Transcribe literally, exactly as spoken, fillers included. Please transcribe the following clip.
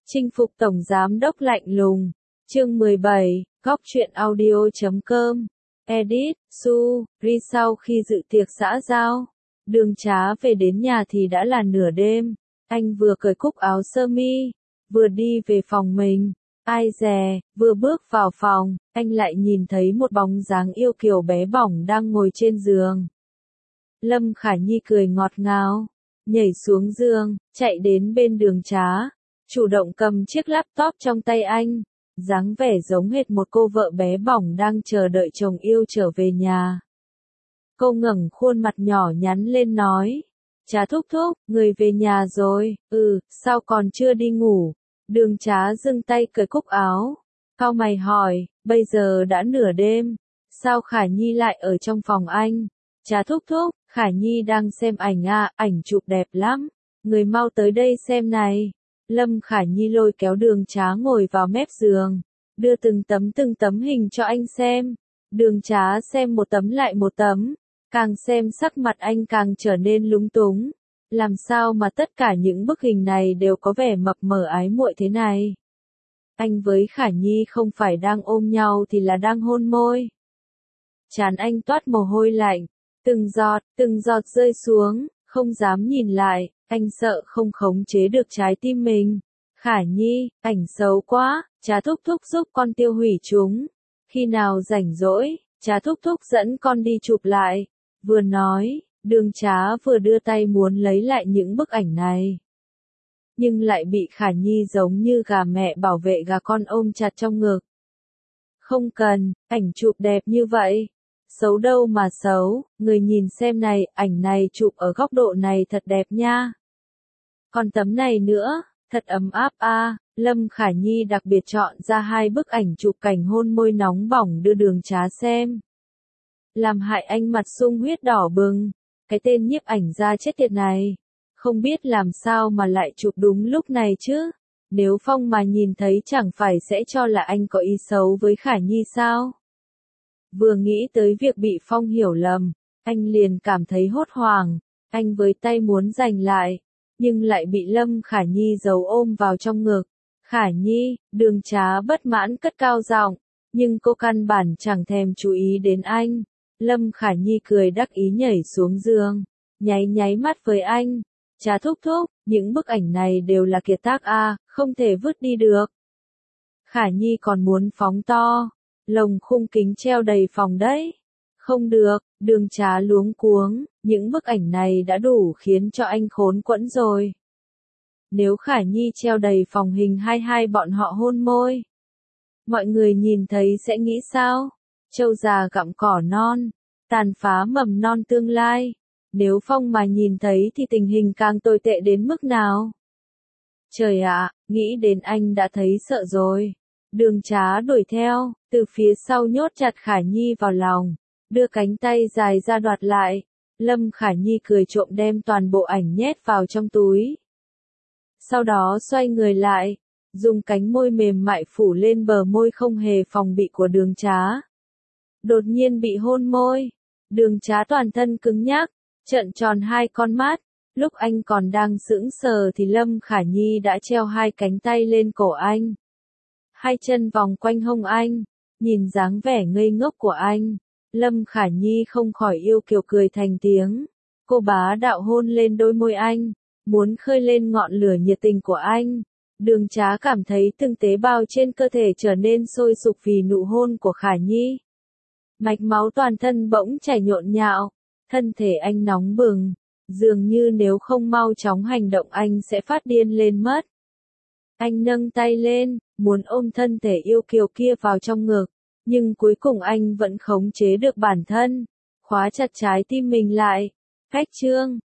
Chinh phục tổng giám đốc lạnh lùng. Chương mười bảy, góc truyện audio chấm com. Edit, Su, Ri sau khi dự tiệc xã giao. Đường Trá về đến nhà thì đã là nửa đêm. Anh vừa cởi cúc áo sơ mi, vừa đi về phòng mình. Ai dè, vừa bước vào phòng, anh lại nhìn thấy một bóng dáng yêu kiều bé bỏng đang ngồi trên giường. Lâm Khả Nhi cười ngọt ngào, nhảy xuống giường, chạy đến bên Đường Trá, chủ động cầm chiếc laptop trong tay anh, dáng vẻ giống hệt một cô vợ bé bỏng đang chờ đợi chồng yêu trở về nhà. Cô ngẩng khuôn mặt nhỏ nhắn lên nói, Trá thúc thúc, người về nhà rồi, ừ, sao còn chưa đi ngủ? Đường Trá giương tay cởi cúc áo, cau mày hỏi, bây giờ đã nửa đêm, sao Khả Nhi lại ở trong phòng anh? Trá thúc thúc, Khả Nhi đang xem ảnh à, ảnh chụp đẹp lắm, người mau tới đây xem này. Lâm Khả Nhi lôi kéo Đường Trá ngồi vào mép giường, đưa từng tấm từng tấm hình cho anh xem. Đường Trá xem một tấm lại một tấm, càng xem sắc mặt anh càng trở nên lúng túng. Làm sao mà tất cả những bức hình này đều có vẻ mập mờ ái muội thế này? Anh với Khả Nhi không phải đang ôm nhau thì là đang hôn môi. Trán anh toát mồ hôi lạnh, từng giọt, từng giọt rơi xuống, không dám nhìn lại, anh sợ không khống chế được trái tim mình. Khả Nhi, ảnh xấu quá, Trá thúc thúc giúp con tiêu hủy chúng. Khi nào rảnh rỗi, Trá thúc thúc dẫn con đi chụp lại. Vừa nói, Đường Trá vừa đưa tay muốn lấy lại những bức ảnh này. Nhưng lại bị Khả Nhi giống như gà mẹ bảo vệ gà con ôm chặt trong ngực. Không cần, ảnh chụp đẹp như vậy. Xấu đâu mà xấu, người nhìn xem này, ảnh này chụp ở góc độ này thật đẹp nha. Còn tấm này nữa, thật ấm áp a. À. Lâm Khả Nhi đặc biệt chọn ra hai bức ảnh chụp cảnh hôn môi nóng bỏng đưa Đường Trá xem. Làm hại anh mặt sung huyết đỏ bừng. Cái tên nhiếp ảnh gia chết tiệt này, không biết làm sao mà lại chụp đúng lúc này chứ. Nếu Phong mà nhìn thấy chẳng phải sẽ cho là anh có ý xấu với Khả Nhi sao? Vừa nghĩ tới việc bị Phong hiểu lầm, anh liền cảm thấy hốt hoảng. Anh với tay muốn giành lại, nhưng lại bị Lâm Khả Nhi giấu ôm vào trong ngực. Khả Nhi, Đường Trá bất mãn cất cao giọng, nhưng cô căn bản chẳng thèm chú ý đến anh. Lâm Khả Nhi cười đắc ý nhảy xuống giường, nháy nháy mắt với anh. Trá thúc thúc, những bức ảnh này đều là kiệt tác a, không thể vứt đi được. Khả Nhi còn muốn phóng to, lồng khung kính treo đầy phòng đấy. Không được, Đường Trá luống cuống, những bức ảnh này đã đủ khiến cho anh khốn quẫn rồi. Nếu Khả Nhi treo đầy phòng hình hai hai bọn họ hôn môi, mọi người nhìn thấy sẽ nghĩ sao? Trâu già gặm cỏ non, tàn phá mầm non tương lai. Nếu Phong mà nhìn thấy thì tình hình càng tồi tệ đến mức nào? Trời ạ, nghĩ đến anh đã thấy sợ rồi. Đường Trá đuổi theo, từ phía sau nhốt chặt Khả Nhi vào lòng, đưa cánh tay dài ra đoạt lại. Lâm Khả Nhi cười trộm đem toàn bộ ảnh nhét vào trong túi. Sau đó xoay người lại, dùng cánh môi mềm mại phủ lên bờ môi không hề phòng bị của Đường Trá. Đột nhiên bị hôn môi, Đường Trá toàn thân cứng nhắc, trợn tròn hai con mắt. Lúc anh còn đang sững sờ thì Lâm Khả Nhi đã treo hai cánh tay lên cổ anh, hai chân vòng quanh hông anh. Nhìn dáng vẻ ngây ngốc của anh, Lâm Khả Nhi không khỏi yêu kiều cười thành tiếng. Cô bá đạo hôn lên đôi môi anh, muốn khơi lên ngọn lửa nhiệt tình của anh. Đường Trá cảm thấy từng tế bào trên cơ thể trở nên sôi sục vì nụ hôn của Khả Nhi. Mạch máu toàn thân bỗng chảy nhộn nhạo, thân thể anh nóng bừng, dường như nếu không mau chóng hành động anh sẽ phát điên lên mất. Anh nâng tay lên, muốn ôm thân thể yêu kiều kia vào trong ngực, nhưng cuối cùng anh vẫn khống chế được bản thân, khóa chặt trái tim mình lại. Cách chương